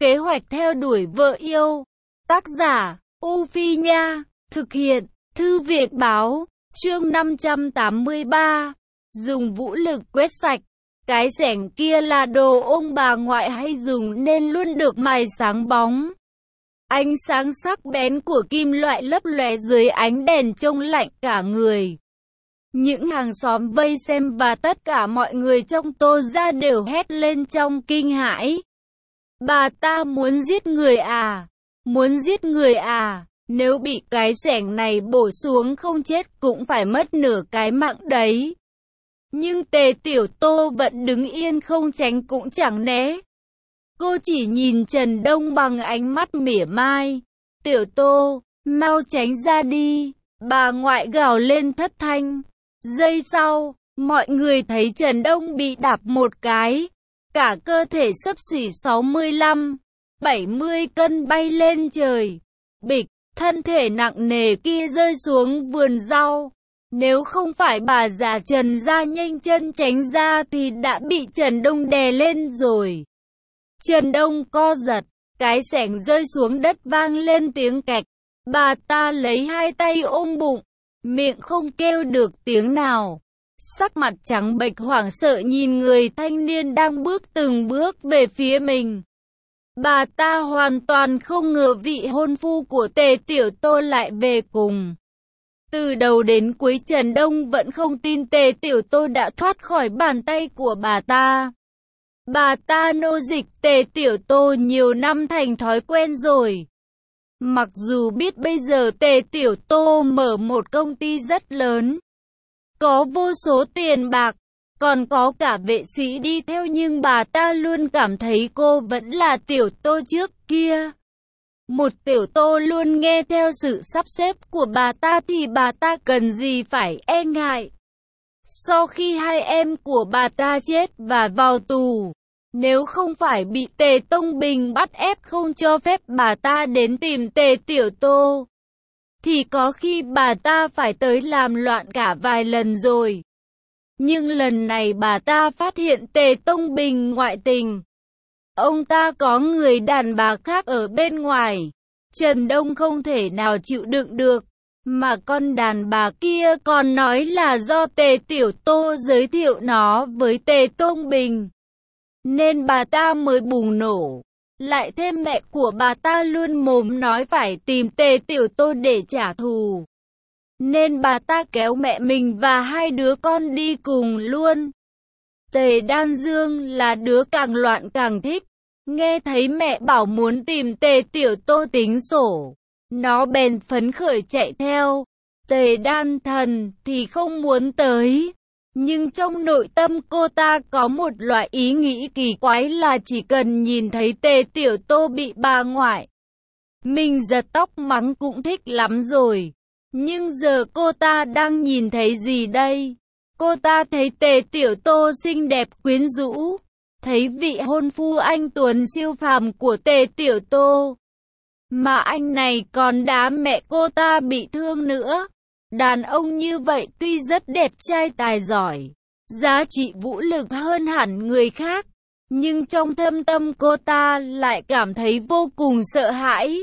Kế hoạch theo đuổi vợ yêu. Tác giả, U Phi Nha. Thực hiện, Thư viện Báo. Chương 583. Dùng vũ lực quét sạch. Cái xẻng kia là đồ ông bà ngoại hay dùng nên luôn được mài sáng bóng. Ánh sáng sắc bén của kim loại lấp lóe dưới ánh đèn trông lạnh cả người. Những hàng xóm vây xem và tất cả mọi người trong Tô gia đều hét lên trong kinh hãi. Bà ta muốn giết người à? Muốn giết người à? Nếu bị cái xẻng này bổ xuống không chết cũng phải mất nửa cái mạng đấy. Nhưng Tề Tiểu Tô vẫn đứng yên không tránh cũng chẳng né. Cô chỉ nhìn Trần Đông bằng ánh mắt mỉa mai. Tiểu Tô, mau tránh ra đi. Bà ngoại gào lên thất thanh. Giây sau, mọi người thấy Trần Đông bị đạp một cái. Cả cơ thể xấp xỉ 65-70 cân bay lên trời. Bịch, thân thể nặng nề kia rơi xuống vườn rau. Nếu không phải bà già Trần ra nhanh chân tránh ra thì đã bị Trần Đông đè lên rồi. Trần Đông co giật, cái xẻng rơi xuống đất vang lên tiếng cạch. Bà ta lấy hai tay ôm bụng, miệng không kêu được tiếng nào. Sắc mặt trắng bệch hoảng sợ nhìn người thanh niên đang bước từng bước về phía mình. Bà ta hoàn toàn không ngờ vị hôn phu của Tề Tiểu Tô lại về cùng. Từ đầu đến cuối Trần Đông vẫn không tin Tề Tiểu Tô đã thoát khỏi bàn tay của bà ta. Bà ta nô dịch Tề Tiểu Tô nhiều năm thành thói quen rồi. Mặc dù biết bây giờ Tề Tiểu Tô mở một công ty rất lớn, có vô số tiền bạc, còn có cả vệ sĩ đi theo, nhưng bà ta luôn cảm thấy cô vẫn là Tiểu Tô trước kia. Một Tiểu Tô luôn nghe theo sự sắp xếp của bà ta thì bà ta cần gì phải e ngại. Sau khi hai em của bà ta chết và vào tù, nếu không phải bị Tề Tông Bình bắt ép không cho phép bà ta đến tìm Tề Tiểu Tô, thì có khi bà ta phải tới làm loạn cả vài lần rồi. Nhưng lần này bà ta phát hiện Tề Tông Bình ngoại tình. Ông ta có người đàn bà khác ở bên ngoài. Trần Đông không thể nào chịu đựng được. Mà con đàn bà kia còn nói là do Tề Tiểu Tô giới thiệu nó với Tề Tông Bình, nên bà ta mới bùng nổ. Lại thêm mẹ của bà ta luôn mồm nói phải tìm Tề Tiểu Tô để trả thù, nên bà ta kéo mẹ mình và hai đứa con đi cùng luôn. Tề Đan Dương là đứa càng loạn càng thích. Nghe thấy mẹ bảo muốn tìm Tề Tiểu Tô tính sổ, nó bèn phấn khởi chạy theo. Tề Đan Thần thì không muốn tới. Nhưng trong nội tâm cô ta có một loại ý nghĩ kỳ quái là chỉ cần nhìn thấy Tề Tiểu Tô bị bà ngoại mình giật tóc mắng cũng thích lắm rồi. Nhưng giờ cô ta đang nhìn thấy gì đây? Cô ta thấy Tề Tiểu Tô xinh đẹp quyến rũ, thấy vị hôn phu anh tuấn siêu phàm của Tề Tiểu Tô, mà anh này còn đá mẹ cô ta bị thương nữa. Đàn ông như vậy tuy rất đẹp trai tài giỏi, giá trị vũ lực hơn hẳn người khác, nhưng trong thâm tâm cô ta lại cảm thấy vô cùng sợ hãi.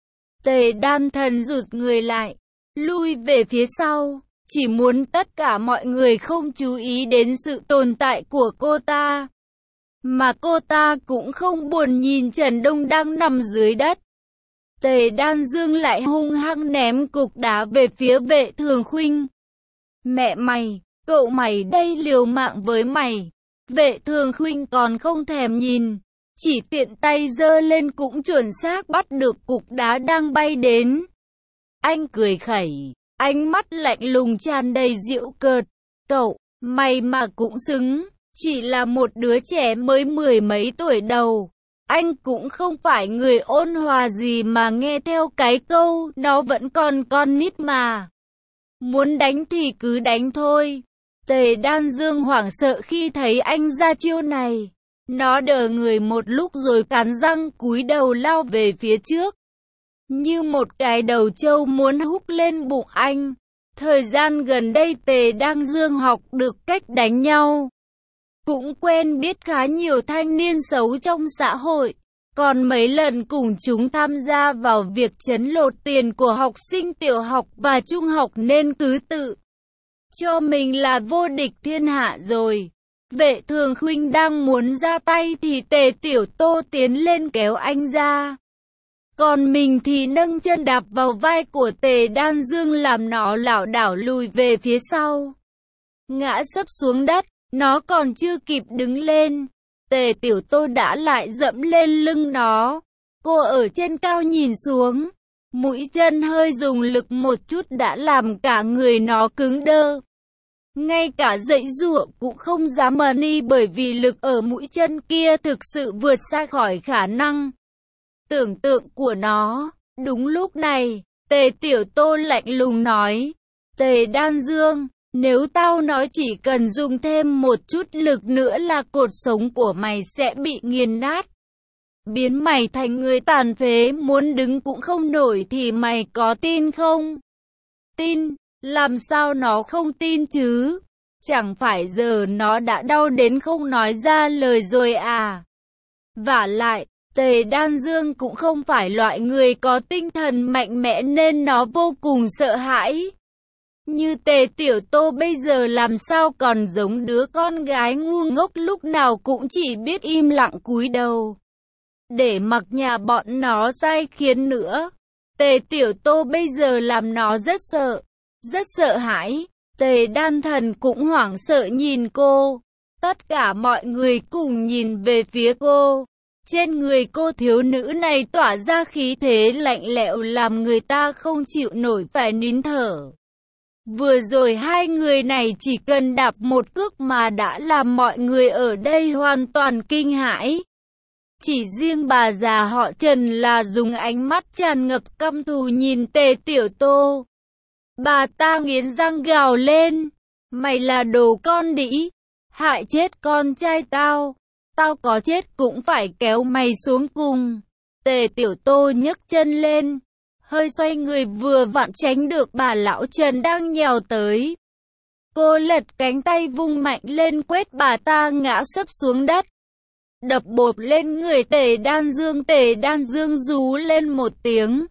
Tề Đan Thần rụt người lại, lui về phía sau, chỉ muốn tất cả mọi người không chú ý đến sự tồn tại của cô ta. Mà cô ta cũng không buồn nhìn Trần Đông đang nằm dưới đất. Tề Đan Dương lại hung hăng ném cục đá về phía Vệ Thường Khuynh. Mẹ mày, cậu mày đây liều mạng với mày. Vệ Thường Khuynh còn không thèm nhìn, chỉ tiện tay giơ lên cũng chuẩn xác bắt được cục đá đang bay đến. Anh cười khẩy, ánh mắt lạnh lùng tràn đầy giễu cợt. Cậu, mày mà cũng xứng, chỉ là một đứa trẻ mới mười mấy tuổi đầu. Anh cũng không phải người ôn hòa gì mà nghe theo cái câu, nó vẫn còn con nít mà. Muốn đánh thì cứ đánh thôi. Tề Đan Dương hoảng sợ khi thấy anh ra chiêu này. Nó đờ người một lúc rồi cắn răng cúi đầu lao về phía trước, như một cái đầu trâu muốn húc lên bụng anh. Thời gian gần đây Tề Đan Dương học được cách đánh nhau, cũng quen biết khá nhiều thanh niên xấu trong xã hội. còn mấy lần cùng chúng tham gia vào việc trấn lột tiền của học sinh tiểu học và trung học nên cứ tự cho mình là vô địch thiên hạ rồi. Vệ Thường Khuynh đang muốn ra tay thì Tề Tiểu Tô tiến lên kéo anh ra. Còn mình thì nâng chân đạp vào vai của Tề Đan Dương làm nó lảo đảo lùi về phía sau. Ngã sấp xuống đất, nó còn chưa kịp đứng lên. Tề Tiểu Tô đã lại dẫm lên lưng nó. Cô ở trên cao nhìn xuống. Mũi chân hơi dùng lực một chút đã làm cả người nó cứng đơ. Ngay cả giãy giụa cũng không dám đi bởi vì lực ở mũi chân kia thực sự vượt xa khỏi khả năng tưởng tượng của nó. Đúng lúc này, Tề Tiểu Tô lạnh lùng nói, Tề Đan Dương, nếu tao nói chỉ cần dùng thêm một chút lực nữa là cột sống của mày sẽ bị nghiền nát. Biến mày thành người tàn phế muốn đứng cũng không nổi thì mày có tin không? Tin, làm sao nó không tin chứ? Chẳng phải giờ nó đã đau đến không nói ra lời rồi à? Vả lại, Tề Đan Dương cũng không phải loại người có tinh thần mạnh mẽ nên nó vô cùng sợ hãi. Như Tề Tiểu Tô bây giờ làm sao còn giống đứa con gái ngu ngốc lúc nào cũng chỉ biết im lặng cúi đầu để mặc nhà bọn nó sai khiến nữa. Tề Tiểu Tô bây giờ làm nó rất sợ hãi. Tề Đan Thần cũng hoảng sợ nhìn cô. Tất cả mọi người cùng nhìn về phía cô. Trên người cô thiếu nữ này tỏa ra khí thế lạnh lẽo làm người ta không chịu nổi phải nín thở. Vừa rồi hai người này chỉ cần đạp một cước mà đã làm mọi người ở đây hoàn toàn kinh hãi. Chỉ riêng bà già họ Trần là dùng ánh mắt tràn ngập căm thù nhìn Tề Tiểu Tô. Bà ta nghiến răng gào lên, mày là đồ con đĩ, hại chết con trai tao, tao có chết cũng phải kéo mày xuống cùng. Tề Tiểu Tô nhấc chân lên, hơi xoay người vừa vặn tránh được bà lão Trần đang nhào tới. Cô lật cánh tay vung mạnh lên quét bà ta ngã sấp xuống đất. Đập bộp lên người Tề Đan Dương rú lên một tiếng.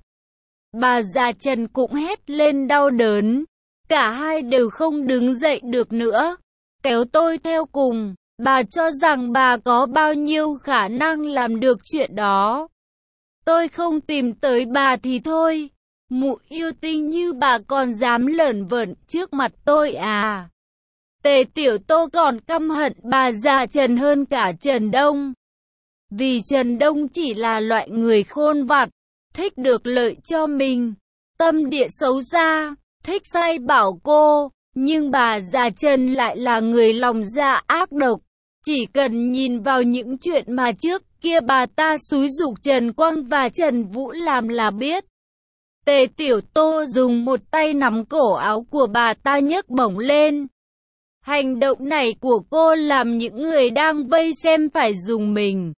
Bà già Trần cũng hét lên đau đớn. Cả hai đều không đứng dậy được nữa. Kéo tôi theo cùng. Bà cho rằng bà có bao nhiêu khả năng làm được chuyện đó. Tôi không tìm tới bà thì thôi. Mụ yêu tinh như bà còn dám lởn vởn trước mặt tôi à? Tề Tiểu Tô còn căm hận bà già Trần hơn cả Trần Đông. Vì Trần Đông chỉ là loại người khôn vặt, thích được lợi cho mình, tâm địa xấu xa, thích sai bảo cô. Nhưng bà già Trần lại là người lòng dạ ác độc. Chỉ cần nhìn vào những chuyện mà trước kia bà ta xúi giục Trần Quang và Trần Vũ làm là biết. Tề Tiểu Tô dùng một tay nắm cổ áo của bà ta nhấc bổng lên. Hành động này của cô làm những người đang vây xem phải rùng mình.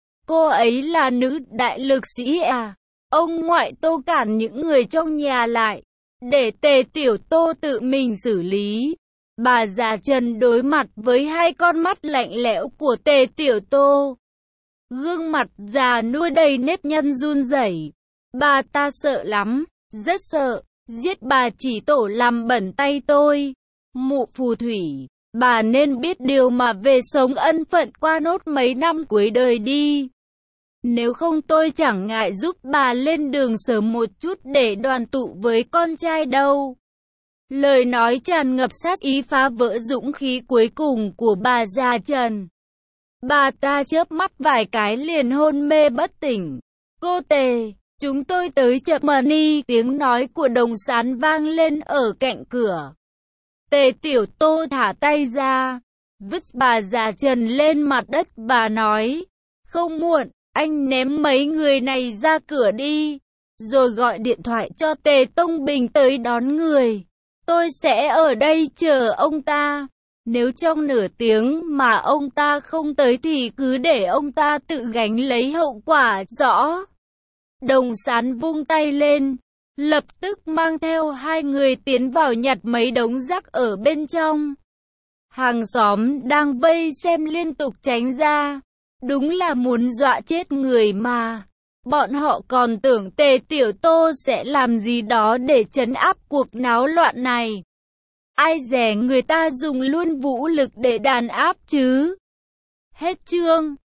Cô ấy là nữ đại lực sĩ à? Ông ngoại Tô cản những người trong nhà lại, để Tề Tiểu Tô tự mình xử lý. Bà già Trần đối mặt với hai con mắt lạnh lẽo của Tề Tiểu Tô. Gương mặt già nua đầy nếp nhăn run rẩy. Bà ta sợ lắm, rất sợ. Giết bà chỉ tổ làm bẩn tay tôi. Mụ phù thủy, bà nên biết điều mà về sống ân phận qua nốt mấy năm cuối đời đi. Nếu không tôi chẳng ngại giúp bà lên đường sớm một chút để đoàn tụ với con trai đâu. Lời nói tràn ngập sát ý phá vỡ dũng khí cuối cùng của bà già Trần. Bà ta chớp mắt vài cái liền hôn mê bất tỉnh. Cô Tề, chúng tôi tới chậm mà đi. Tiếng nói của Đồng Sán vang lên ở cạnh cửa. Tề Tiểu Tô thả tay ra, vứt bà già Trần lên mặt đất. Bà nói, không muộn, anh ném mấy người này ra cửa đi, rồi gọi điện thoại cho Tề Tông Bình tới đón người. Tôi sẽ ở đây chờ ông ta. Nếu trong nửa tiếng mà ông ta không tới thì cứ để ông ta tự gánh lấy hậu quả, rõ. Đồng Sán vung tay lên, lập tức mang theo hai người tiến vào nhặt mấy đống rác ở bên trong. Hàng xóm đang vây xem liên tục tránh ra. Đúng là muốn dọa chết người mà. Bọn họ còn tưởng Tề Tiểu Tô sẽ làm gì đó để trấn áp cuộc náo loạn này. Ai dè người ta dùng luôn vũ lực để đàn áp chứ. Hết chương.